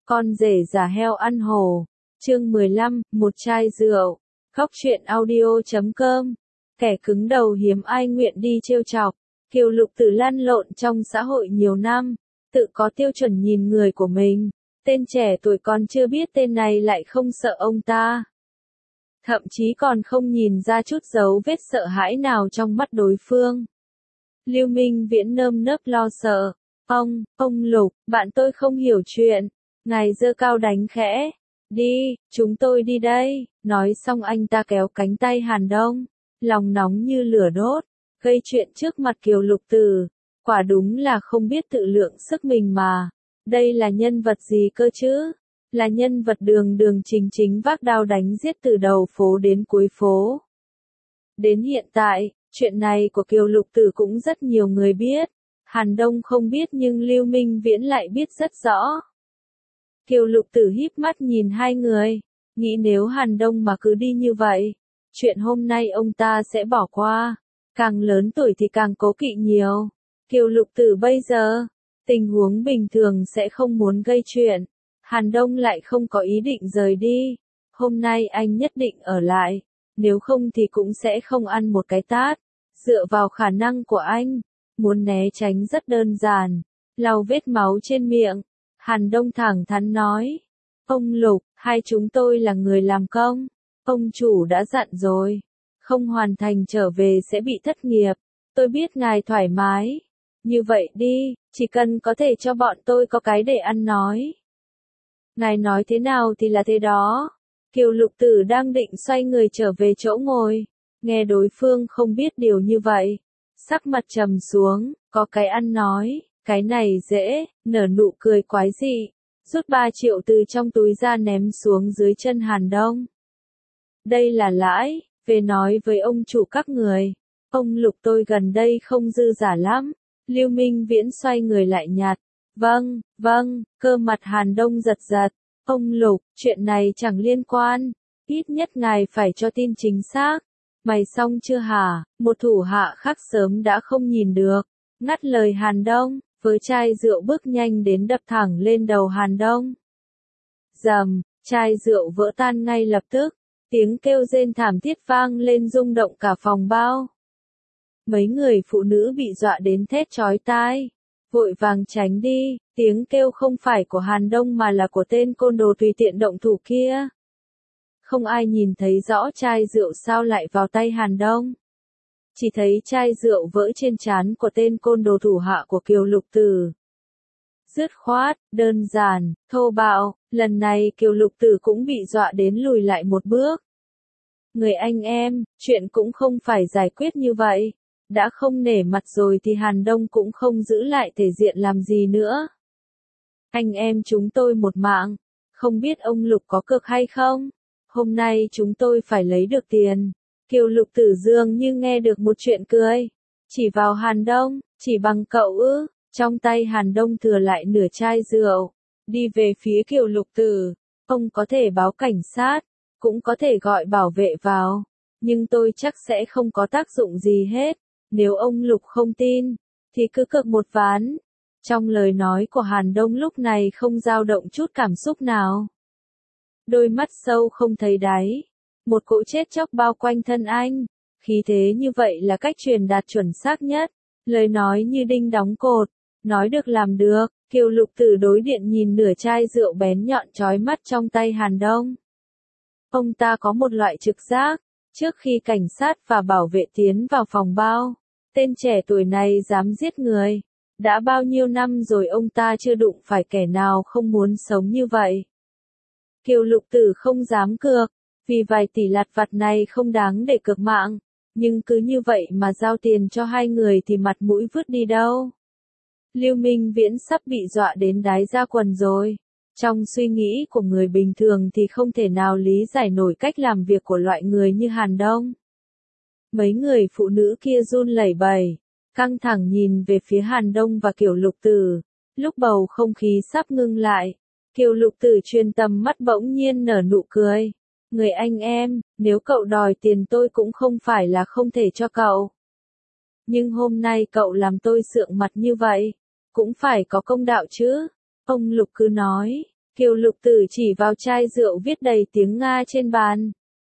Con rể giả heo ăn hổ. Chương 15, một chai rượu. Góc truyện audio.com. Kẻ cứng đầu hiếm ai nguyện đi trêu chọc. Kiều Lục Tử lăn lộn trong xã hội nhiều năm, tự có tiêu chuẩn nhìn người của mình. Tên trẻ tuổi còn chưa biết tên này lại không sợ ông ta. Thậm chí còn không nhìn ra chút dấu vết sợ hãi nào trong mắt đối phương. Lưu Minh Viễn nơm nớp lo sợ. Ông Lục, bạn tôi không hiểu chuyện. Ngài giơ cao đánh khẽ. Đi, chúng tôi đi đây. Nói xong anh ta kéo cánh tay Hàn Đông. Lòng nóng như lửa đốt. Gây chuyện trước mặt Kiều Lục Tử. Quả đúng là không biết tự lượng sức mình mà. Đây là nhân vật gì cơ chứ? Là nhân vật đường đường chính chính vác đao đánh giết từ đầu phố đến cuối phố. Đến hiện tại, chuyện này của Kiều Lục Tử cũng rất nhiều người biết. Hàn Đông không biết nhưng Lưu Minh Viễn lại biết rất rõ. Kiều Lục Tử híp mắt nhìn hai người, nghĩ nếu Hàn Đông mà cứ đi như vậy, chuyện hôm nay ông ta sẽ bỏ qua. Càng lớn tuổi thì càng cố kỵ nhiều. Kiều Lục Tử bây giờ, tình huống bình thường sẽ không muốn gây chuyện. Hàn Đông lại không có ý định rời đi. Hôm nay anh nhất định ở lại, nếu không thì cũng sẽ không ăn một cái tát. Dựa vào khả năng của anh, muốn né tránh rất đơn giản. Lau vết máu trên miệng, Hàn Đông thẳng thắn nói. Ông Lục, hai chúng tôi là người làm công. Ông chủ đã dặn rồi. Không hoàn thành trở về sẽ bị thất nghiệp. Tôi biết ngài thoải mái. Như vậy đi, chỉ cần có thể cho bọn tôi có cái để ăn nói. Ngài nói thế nào thì là thế đó. Kiều Lục Tử đang định xoay người trở về chỗ ngồi. Nghe đối phương không biết điều như vậy. Sắc mặt trầm xuống, có cái ăn nói, cái này dễ, nở nụ cười quái dị. Rút 3 triệu từ trong túi ra ném xuống dưới chân Hàn Đông. Đây là lãi, về nói với ông chủ các người. Ông Lục tôi gần đây không dư giả lắm. Lưu Minh Viễn xoay người lại nhạt. Vâng, cơ mặt Hàn Đông giật giật. Ông Lục, chuyện này chẳng liên quan. Ít nhất ngài phải cho tin chính xác. Mày xong chưa hả? Một thủ hạ khác sớm đã không nhìn được. Ngắt lời Hàn Đông, với chai rượu bước nhanh đến đập thẳng lên đầu Hàn Đông. Rầm, chai rượu vỡ tan ngay lập tức. Tiếng kêu rên thảm thiết vang lên rung động cả phòng bao. Mấy người phụ nữ bị dọa đến thét chói tai. Vội vàng tránh đi, tiếng kêu không phải của Hàn Đông mà là của tên côn đồ tùy tiện động thủ kia. Không ai nhìn thấy rõ chai rượu sao lại vào tay Hàn Đông. Chỉ thấy chai rượu vỡ trên trán của tên côn đồ thủ hạ của Kiều Lục Tử. Dứt khoát, đơn giản, thô bạo, lần này Kiều Lục Tử cũng bị dọa đến lùi lại một bước. Người anh em, chuyện cũng không phải giải quyết như vậy. Đã không nể mặt rồi thì Hàn Đông cũng không giữ lại thể diện làm gì nữa. Anh em chúng tôi một mạng, không biết ông Lục có cược hay không? Hôm nay chúng tôi phải lấy được tiền. Kiều Lục Tử dường như nghe được một chuyện cười. Chỉ vào Hàn Đông, chỉ bằng cậu ư? Trong tay Hàn Đông thừa lại nửa chai rượu. Đi về phía Kiều Lục Tử. Ông có thể báo cảnh sát, cũng có thể gọi bảo vệ vào. Nhưng tôi chắc sẽ không có tác dụng gì hết. Nếu ông Lục không tin, thì cứ cược một ván. Trong lời nói của Hàn Đông lúc này không dao động chút cảm xúc nào. Đôi mắt sâu không thấy đáy. Một cỗ chết chóc bao quanh thân anh. Khí thế như vậy là cách truyền đạt chuẩn xác nhất. Lời nói như đinh đóng cột. Nói được làm được. Kiều Lục Tử đối điện nhìn nửa chai rượu bén nhọn chói mắt trong tay Hàn Đông. Ông ta có một loại trực giác. Trước khi cảnh sát và bảo vệ tiến vào phòng bao, tên trẻ tuổi này dám giết người. Đã bao nhiêu năm rồi ông ta chưa đụng phải kẻ nào không muốn sống như vậy. Kiều Lục Tử không dám cược, vì vài tỷ lặt vặt này không đáng để cược mạng. Nhưng cứ như vậy mà giao tiền cho hai người thì mặt mũi vứt đi đâu. Lưu Minh Viễn sắp bị dọa đến đái ra quần rồi. Trong suy nghĩ của người bình thường thì không thể nào lý giải nổi cách làm việc của loại người như Hàn Đông. Mấy người phụ nữ kia run lẩy bẩy, căng thẳng nhìn về phía Hàn Đông và Kiều Lục Tử. Lúc bầu không khí sắp ngưng lại, Kiều Lục Tử chuyên tầm mắt bỗng nhiên nở nụ cười. Người anh em, nếu cậu đòi tiền tôi cũng không phải là không thể cho cậu. Nhưng hôm nay cậu làm tôi sượng mặt như vậy, cũng phải có công đạo chứ. Ông Lục cứ nói, Kiều Lục Tử chỉ vào chai rượu viết đầy tiếng Nga trên bàn.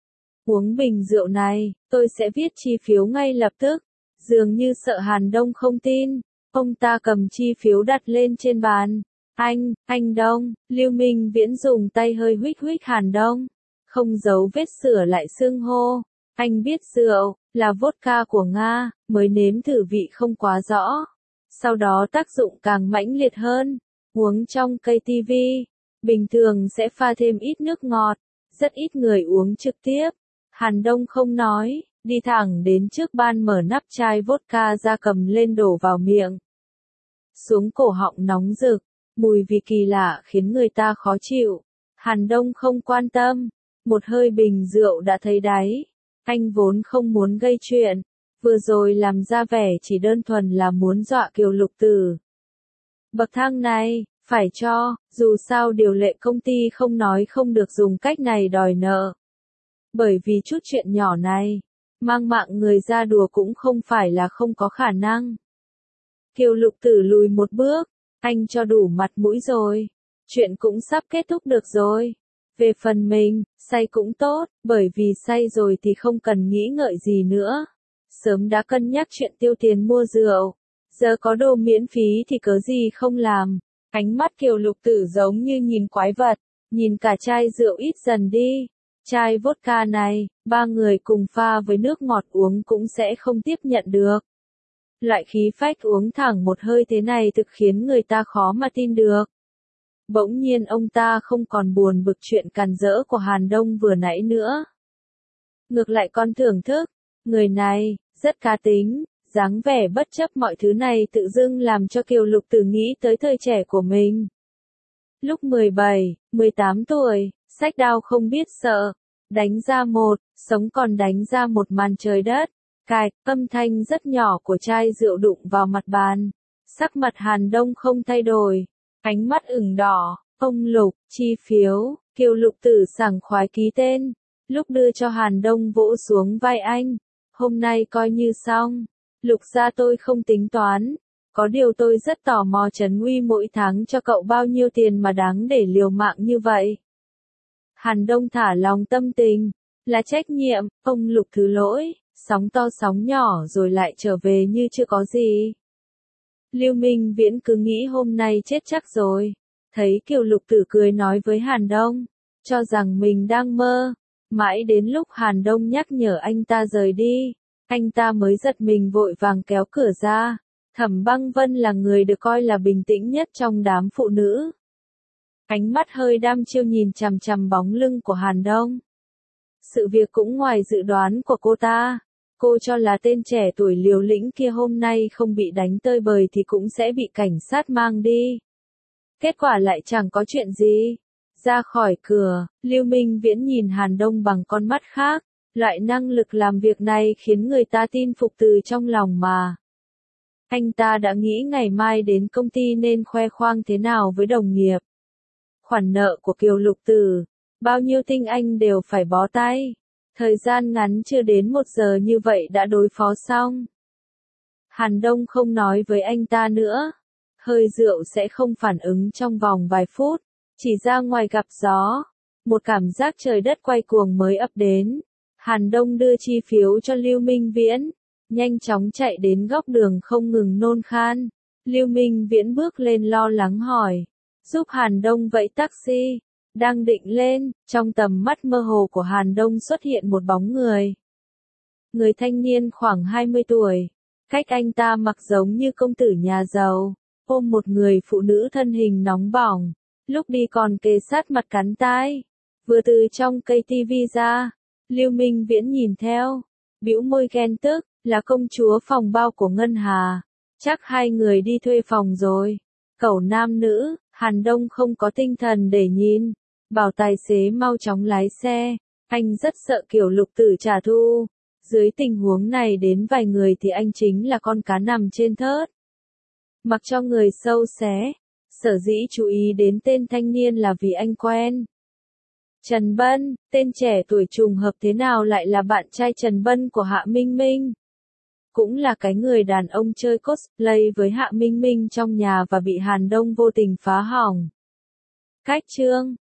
Uống bình rượu này, tôi sẽ viết chi phiếu ngay lập tức. Dường như sợ Hàn Đông không tin, ông ta cầm chi phiếu đặt lên trên bàn. Anh Đông, Lưu Minh Viễn dùng tay hơi huých huých Hàn Đông. Không giấu vết sửa lại xưng hô. Anh biết rượu, là vodka của Nga, mới nếm thử vị không quá rõ. Sau đó tác dụng càng mãnh liệt hơn. Uống trong cây tivi, bình thường sẽ pha thêm ít nước ngọt. Rất ít người uống trực tiếp. Hàn Đông không nói, đi thẳng đến trước bàn mở nắp chai vodka ra cầm lên đổ vào miệng. Xuống cổ họng nóng rực, mùi vị kỳ lạ khiến người ta khó chịu. Hàn Đông không quan tâm, một hơi bình rượu đã thấy đáy. Anh vốn không muốn gây chuyện, vừa rồi làm ra vẻ chỉ đơn thuần là muốn dọa Kiều Lục Tử. Bậc thang này, phải cho, dù sao điều lệ công ty không nói không được dùng cách này đòi nợ. Bởi vì chút chuyện nhỏ này, mang mạng người ra đùa cũng không phải là không có khả năng. Kiều Lục Tử lùi một bước, anh cho đủ mặt mũi rồi. Chuyện cũng sắp kết thúc được rồi. Về phần mình, say cũng tốt, bởi vì say rồi thì không cần nghĩ ngợi gì nữa. Sớm đã cân nhắc chuyện tiêu tiền mua rượu. Giờ có đồ miễn phí thì cớ gì không làm. Ánh mắt Kiều Lục Tử giống như nhìn quái vật, nhìn cả chai rượu ít dần đi. Chai vodka này, 3 người cùng pha với nước ngọt uống cũng sẽ không tiếp nhận được. Loại khí phách uống thẳng một hơi thế này thực khiến người ta khó mà tin được. Bỗng nhiên ông ta không còn buồn bực chuyện càn rỡ của Hàn Đông vừa nãy nữa. Ngược lại còn thưởng thức, người này, rất cá tính, dáng vẻ bất chấp mọi thứ này tự dưng làm cho Kiều Lục Tử nghĩ tới thời trẻ của mình. Lúc 17, 18 tuổi, xách đao không biết sợ, đánh ra một, sống còn đánh ra một màn trời đất. Cạch, âm thanh rất nhỏ của chai rượu đụng vào mặt bàn. Sắc mặt Hàn Đông không thay đổi, ánh mắt ửng đỏ. Ông Lục, chi phiếu, Kiều Lục Tử sảng khoái ký tên. Lúc đưa cho Hàn Đông vỗ xuống vai anh. Hôm nay coi như xong. Lục gia tôi không tính toán. Có điều tôi rất tò mò Trần Uy mỗi tháng cho cậu bao nhiêu tiền mà đáng để liều mạng như vậy. Hàn Đông thả lòng tâm tình. Là trách nhiệm, ông Lục thứ lỗi. Sóng to sóng nhỏ rồi lại trở về như chưa có gì. Lưu Minh Viễn cứ nghĩ hôm nay chết chắc rồi. Thấy Kiều Lục Tử cười nói với Hàn Đông, cho rằng mình đang mơ. Mãi đến lúc Hàn Đông nhắc nhở anh ta rời đi, anh ta mới giật mình vội vàng kéo cửa ra. Thẩm Băng Vân là người được coi là bình tĩnh nhất trong đám phụ nữ. Ánh mắt hơi đăm chiêu nhìn chằm chằm bóng lưng của Hàn Đông. Sự việc cũng ngoài dự đoán của cô ta. Cô cho là tên trẻ tuổi liều lĩnh kia hôm nay không bị đánh tơi bời thì cũng sẽ bị cảnh sát mang đi. Kết quả lại chẳng có chuyện gì. Ra khỏi cửa, Lưu Minh Viễn nhìn Hàn Đông bằng con mắt khác. Loại năng lực làm việc này khiến người ta tin phục từ trong lòng mà. Anh ta đã nghĩ ngày mai đến công ty nên khoe khoang thế nào với đồng nghiệp. Khoản nợ của Kiều Lục Tử, bao nhiêu tinh anh đều phải bó tay. Thời gian ngắn chưa đến 1 giờ như vậy đã đối phó xong. Hàn Đông không nói với anh ta nữa. Hơi rượu sẽ không phản ứng trong vòng vài phút. Chỉ ra ngoài gặp gió. Một cảm giác trời đất quay cuồng mới ập đến. Hàn Đông đưa chi phiếu cho Lưu Minh Viễn. Nhanh chóng chạy đến góc đường không ngừng nôn khan. Lưu Minh Viễn bước lên lo lắng hỏi. Giúp Hàn Đông vẫy taxi. Đang định lên, trong tầm mắt mơ hồ của Hàn Đông xuất hiện một bóng người. Người thanh niên khoảng 20 tuổi. Cách anh ta mặc giống như công tử nhà giàu. Ôm một người phụ nữ thân hình nóng bỏng. Lúc đi còn kề sát mặt cắn tai. Vừa từ trong cây tivi ra. Lưu Minh Viễn nhìn theo. Bĩu môi ghen tức, là công chúa phòng bao của Ngân Hà. Chắc hai người đi thuê phòng rồi. Cẩu nam nữ, Hàn Đông không có tinh thần để nhìn. Bảo tài xế mau chóng lái xe. Anh rất sợ Kiều Lục Tử trả thù. Dưới tình huống này đến vài người thì anh chính là con cá nằm trên thớt. Mặc cho người sâu xé. Sở dĩ chú ý đến tên thanh niên là vì anh quen. Trần Bân, tên trẻ tuổi trùng hợp thế nào lại là bạn trai Trần Bân của Hạ Minh Minh. Cũng là cái người đàn ông chơi cosplay với Hạ Minh Minh trong nhà và bị Hàn Đông vô tình phá hỏng. Cách chương